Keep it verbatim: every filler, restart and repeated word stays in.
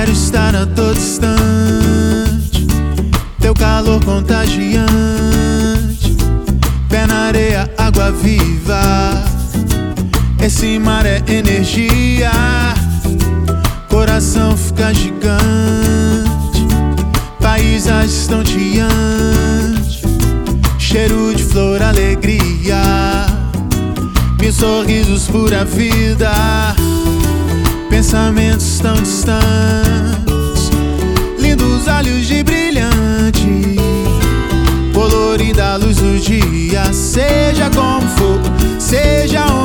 Quero estar a todo instante, teu calor contagiante, pé na areia, água viva. Esse mar é energia, coração fica gigante, paisagem estonteante, cheiro de flor, alegria, mil sorrisos, pura vida, pensamentos tão distantes, lindos olhos de brilhante, colorida a luz do dia. Seja como for, seja onde